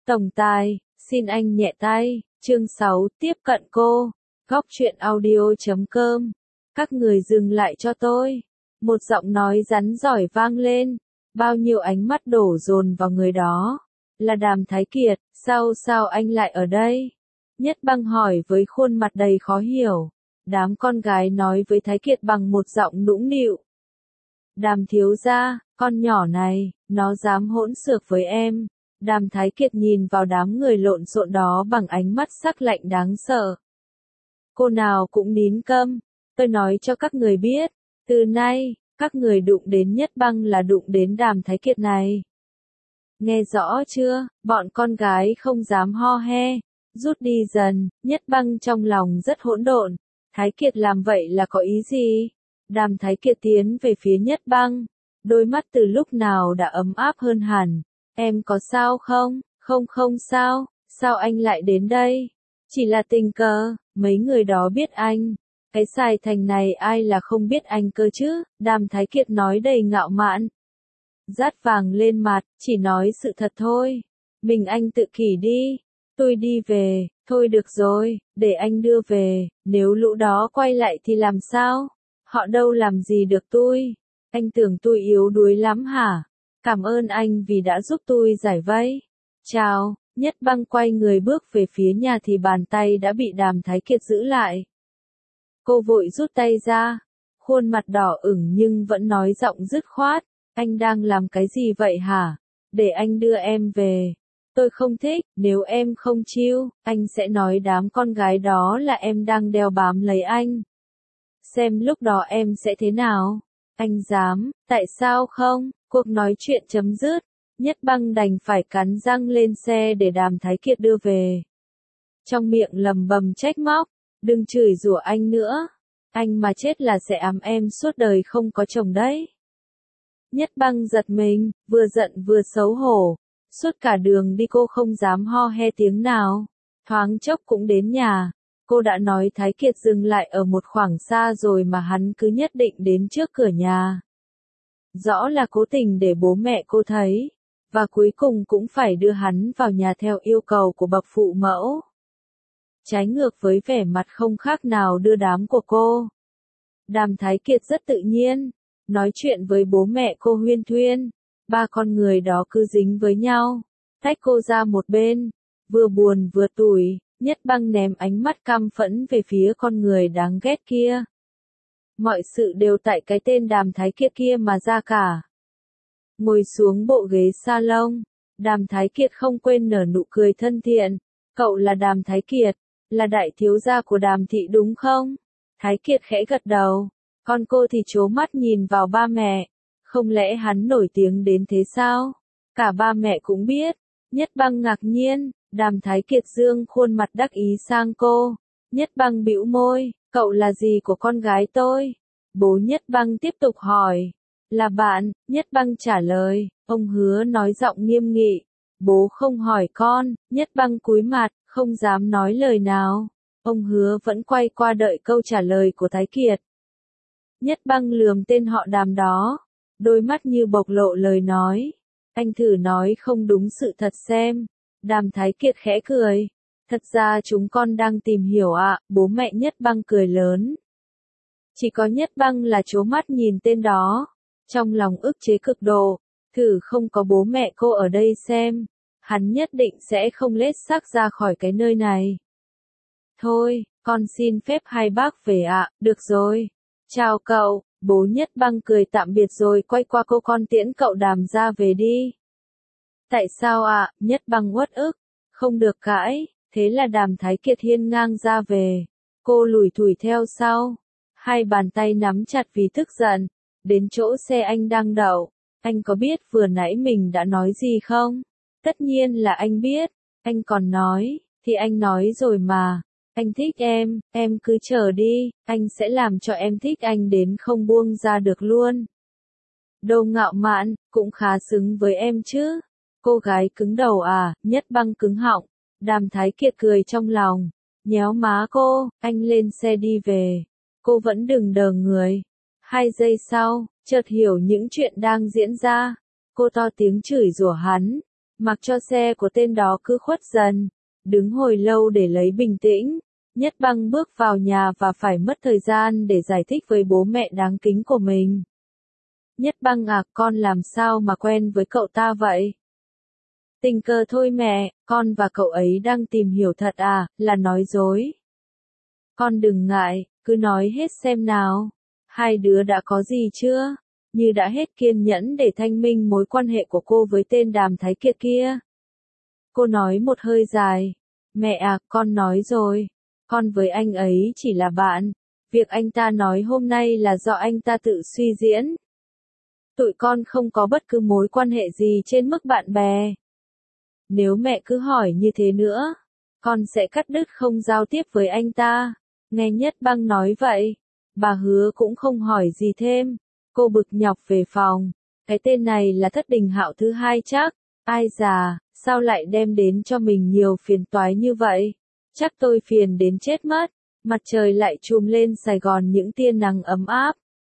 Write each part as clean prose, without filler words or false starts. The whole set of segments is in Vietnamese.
Tổng tài, xin anh nhẹ tay. Chương 6, tiếp cận cô. Góc truyện audio.com. Các người dừng lại cho tôi. Một giọng nói rắn rỏi vang lên. Bao nhiêu ánh mắt đổ dồn vào người đó. Là Đàm Thái Kiệt, sao anh lại ở đây? Nhất Băng hỏi với khuôn mặt đầy khó hiểu. Đám con gái nói với Thái Kiệt bằng một giọng nũng nịu. Đàm thiếu gia, con nhỏ này, nó dám hỗn xược với em. Đàm Thái Kiệt nhìn vào đám người lộn xộn đó bằng ánh mắt sắc lạnh đáng sợ. Cô nào cũng nín câm, tôi nói cho các người biết, từ nay, các người đụng đến Nhất Băng là đụng đến Đàm Thái Kiệt này. Nghe rõ chưa, bọn con gái không dám ho he, rút đi dần. Nhất Băng trong lòng rất hỗn độn. Thái Kiệt làm vậy là có ý gì? Đàm Thái Kiệt tiến về phía Nhất Băng, đôi mắt từ lúc nào đã ấm áp hơn hẳn. Em có sao không? Không sao, sao anh lại đến đây? Chỉ là tình cờ, mấy người đó biết anh. Cái Sài Thành này ai là không biết anh cơ chứ? Đàm Thái Kiệt nói đầy ngạo mạn. Dát vàng lên mặt, chỉ nói sự thật thôi. Mình anh tự kỷ đi. Tôi đi về, thôi được rồi, để anh đưa về. Nếu lũ đó quay lại thì làm sao? Họ đâu làm gì được tôi. Anh tưởng tôi yếu đuối lắm hả? Cảm ơn anh vì đã giúp tôi giải vây. Chào. Nhất Băng quay người bước về phía nhà thì bàn tay đã bị Đàm Thái Kiệt giữ lại. Cô vội rút tay ra, khuôn mặt đỏ ửng nhưng vẫn nói giọng dứt khoát. Anh đang làm cái gì vậy hả? Để anh đưa em về. Tôi không thích, nếu em không chill, anh sẽ nói đám con gái đó là em đang đeo bám lấy anh. Xem lúc đó em sẽ thế nào? Anh dám, tại sao không? Cuộc nói chuyện chấm dứt. Nhất Băng đành phải cắn răng lên xe để Đàm Thái Kiệt đưa về. Trong miệng lầm bầm trách móc, đừng chửi rủa anh nữa. Anh mà chết là sẽ ẵm em suốt đời không có chồng đấy. Nhất Băng giật mình, vừa giận vừa xấu hổ. Suốt cả đường đi cô không dám ho he tiếng nào. Thoáng chốc cũng đến nhà. Cô đã nói Thái Kiệt dừng lại ở một khoảng xa rồi mà hắn cứ nhất định đến trước cửa nhà. Rõ là cố tình để bố mẹ cô thấy. Và cuối cùng cũng phải đưa hắn vào nhà theo yêu cầu của bậc phụ mẫu. Trái ngược với vẻ mặt không khác nào đưa đám của cô. Đàm Thái Kiệt rất tự nhiên. Nói chuyện với bố mẹ cô huyên thuyên. Ba con người đó cứ dính với nhau. Tách cô ra một bên. Vừa buồn vừa tủi. Nhất Băng ném ánh mắt căm phẫn về phía con người đáng ghét kia. Mọi sự đều tại cái tên Đàm Thái Kiệt kia mà ra cả. Ngồi xuống bộ ghế salon, Đàm Thái Kiệt không quên nở nụ cười thân thiện. Cậu là Đàm Thái Kiệt, là đại thiếu gia của Đàm thị đúng không? Thái Kiệt khẽ gật đầu, còn cô thì trố mắt nhìn vào ba mẹ. Không lẽ hắn nổi tiếng đến thế sao? Cả ba mẹ cũng biết. Nhất Băng ngạc nhiên, Đàm Thái Kiệt dương khuôn mặt đắc ý sang cô. Nhất Băng bĩu môi, cậu là gì của con gái tôi? Bố Nhất Băng tiếp tục hỏi. Là bạn, Nhất Băng trả lời. Ông Hứa nói giọng nghiêm nghị. Bố không hỏi con. Nhất Băng cúi mặt, không dám nói lời nào. Ông Hứa vẫn quay qua đợi câu trả lời của Thái Kiệt. Nhất Băng lườm tên họ Đàm đó, đôi mắt như bộc lộ lời nói. Anh thử nói không đúng sự thật xem. Đàm Thái Kiệt khẽ cười. Thật ra chúng con đang tìm hiểu ạ. Bố mẹ Nhất Băng cười lớn. Chỉ có Nhất Băng là trố mắt nhìn tên đó. Trong lòng ức chế cực độ. Thử không có bố mẹ cô ở đây xem. Hắn nhất định sẽ không lết xác ra khỏi cái nơi này. Thôi, con xin phép hai bác về ạ. Được rồi. Chào cậu. Bố Nhất Băng cười tạm biệt rồi quay qua cô, con tiễn cậu Đàm ra về đi. Tại sao ạ? Nhất Băng uất ức. Không được cãi. Thế là Đàm Thái Kiệt hiên ngang ra về. Cô lủi thủi theo sau. Hai bàn tay nắm chặt vì tức giận. Đến chỗ xe anh đang đậu. Anh có biết vừa nãy mình đã nói gì không? Tất nhiên là anh biết. Anh còn nói. Thì anh nói rồi mà. Anh thích em cứ chờ đi. Anh sẽ làm cho em thích anh đến không buông ra được luôn. Đồ ngạo mạn, cũng khá xứng với em chứ. Cô gái cứng đầu à? Nhất Băng cứng họng. Đàm Thái Kiệt cười trong lòng. Nhéo má cô, anh lên xe đi về. Cô vẫn đừng đờ người. 2 giây sau, chợt hiểu những chuyện đang diễn ra. Cô to tiếng chửi rủa hắn. Mặc cho xe của tên đó cứ khuất dần, đứng hồi lâu để lấy bình tĩnh. Nhất Băng bước vào nhà và phải mất thời gian để giải thích với bố mẹ đáng kính của mình. Nhất Băng à, con làm sao mà quen với cậu ta vậy? Tình cờ thôi mẹ, con và cậu ấy đang tìm hiểu thật à, là nói dối. Con đừng ngại, cứ nói hết xem nào. Hai đứa đã có gì chưa? Như đã hết kiên nhẫn để thanh minh mối quan hệ của cô với tên Đàm Thái Kiệt kia. Cô nói một hơi dài. Mẹ à, con nói rồi. Con với anh ấy chỉ là bạn. Việc anh ta nói hôm nay là do anh ta tự suy diễn. Tụi con không có bất cứ mối quan hệ gì trên mức bạn bè. Nếu mẹ cứ hỏi như thế nữa, con sẽ cắt đứt không giao tiếp với anh ta. Nghe Nhất Băng nói vậy, bà Hứa cũng không hỏi gì thêm. Cô bực nhọc về phòng. Cái tên này là Thất Đình Hạo thứ hai chắc. Ai già, sao lại đem đến cho mình nhiều phiền toái như vậy? Chắc tôi phiền đến chết mất. Mặt trời lại trùm lên Sài Gòn những tia nắng ấm áp.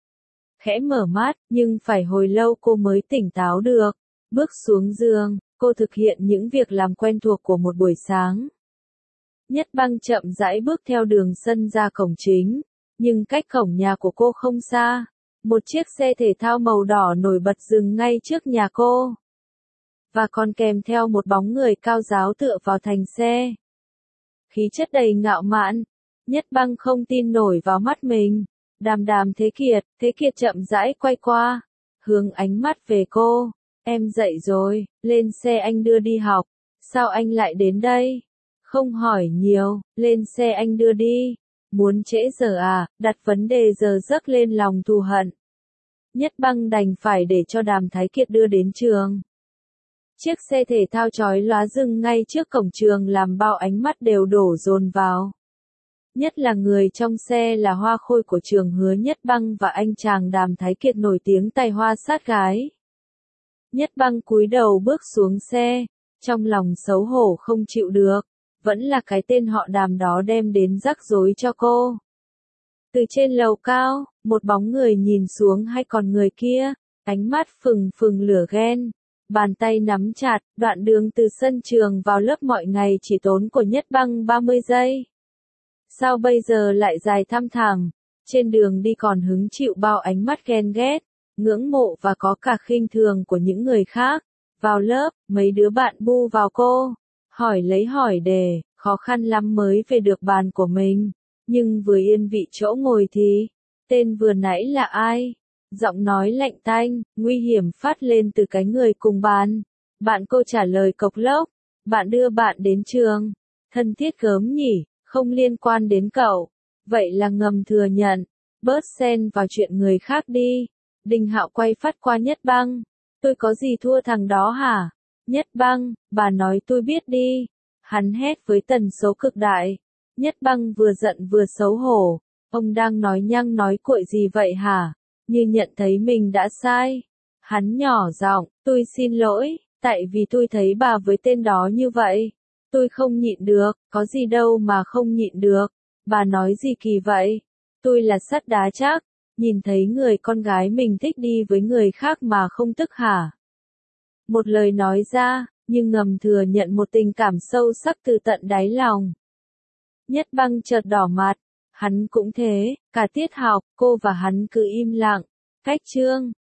Khẽ mở mắt, nhưng phải hồi lâu cô mới tỉnh táo được. Bước xuống giường, cô thực hiện những việc làm quen thuộc của một buổi sáng. Nhất Băng chậm rãi bước theo đường sân ra cổng chính, nhưng cách cổng nhà của cô không xa. Một chiếc xe thể thao màu đỏ nổi bật dừng ngay trước nhà cô. Và còn kèm theo một bóng người cao ráo tựa vào thành xe. Khí chất đầy ngạo mạn. Nhất Băng không tin nổi vào mắt mình. Đàm Thế Kiệt chậm rãi quay qua, hướng ánh mắt về cô. Em dậy rồi, lên xe anh đưa đi học. Sao anh lại đến đây? Không hỏi nhiều, lên xe anh đưa đi. Muốn trễ giờ à, đặt vấn đề giờ giấc lên lòng thù hận. Nhất Băng đành phải để cho Đàm Thái Kiệt đưa đến trường. Chiếc xe thể thao chói lóa dừng ngay trước cổng trường làm bao ánh mắt đều đổ dồn vào. Nhất là người trong xe là hoa khôi của trường Hứa Nhất Băng và anh chàng Đàm Thái Kiệt nổi tiếng tài hoa sát gái. Nhất Băng cúi đầu bước xuống xe, trong lòng xấu hổ không chịu được, vẫn là cái tên họ Đàm đó đem đến rắc rối cho cô. Từ trên lầu cao, một bóng người nhìn xuống hai con người kia, ánh mắt phừng phừng lửa ghen, bàn tay nắm chặt, đoạn đường từ sân trường vào lớp mọi ngày chỉ tốn của Nhất Băng 30 giây. Sao bây giờ lại dài thăm thẳm, trên đường đi còn hứng chịu bao ánh mắt ghen ghét, ngưỡng mộ và có cả khinh thường của những người khác. Vào lớp, mấy đứa bạn bu vào cô, hỏi lấy hỏi đề, khó khăn lắm mới về được bàn của mình. Nhưng vừa yên vị chỗ ngồi thì, tên vừa nãy là ai? Giọng nói lạnh tanh, nguy hiểm phát lên từ cái người cùng bàn. Bạn cô trả lời cộc lốc, bạn đưa bạn đến trường. Thân thiết gớm nhỉ, không liên quan đến cậu. Vậy là ngầm thừa nhận, bớt xen vào chuyện người khác đi. Đình Hạo quay phát qua Nhất Băng. Tôi có gì thua thằng đó hả? Nhất Băng, bà nói tôi biết đi. Hắn hét với tần số cực đại. Nhất Băng vừa giận vừa xấu hổ. Ông đang nói nhăng nói cuội gì vậy hả? Như nhận thấy mình đã sai. Hắn nhỏ giọng, tôi xin lỗi, tại vì tôi thấy bà với tên đó như vậy. Tôi không nhịn được, có gì đâu mà không nhịn được. Bà nói gì kỳ vậy? Tôi là sắt đá chắc. Nhìn thấy người con gái mình thích đi với người khác mà không tức hả? Một lời nói ra, nhưng ngầm thừa nhận một tình cảm sâu sắc từ tận đáy lòng. Nhất Băng chợt đỏ mặt, hắn cũng thế, cả tiết học, cô và hắn cứ im lặng. Cách chương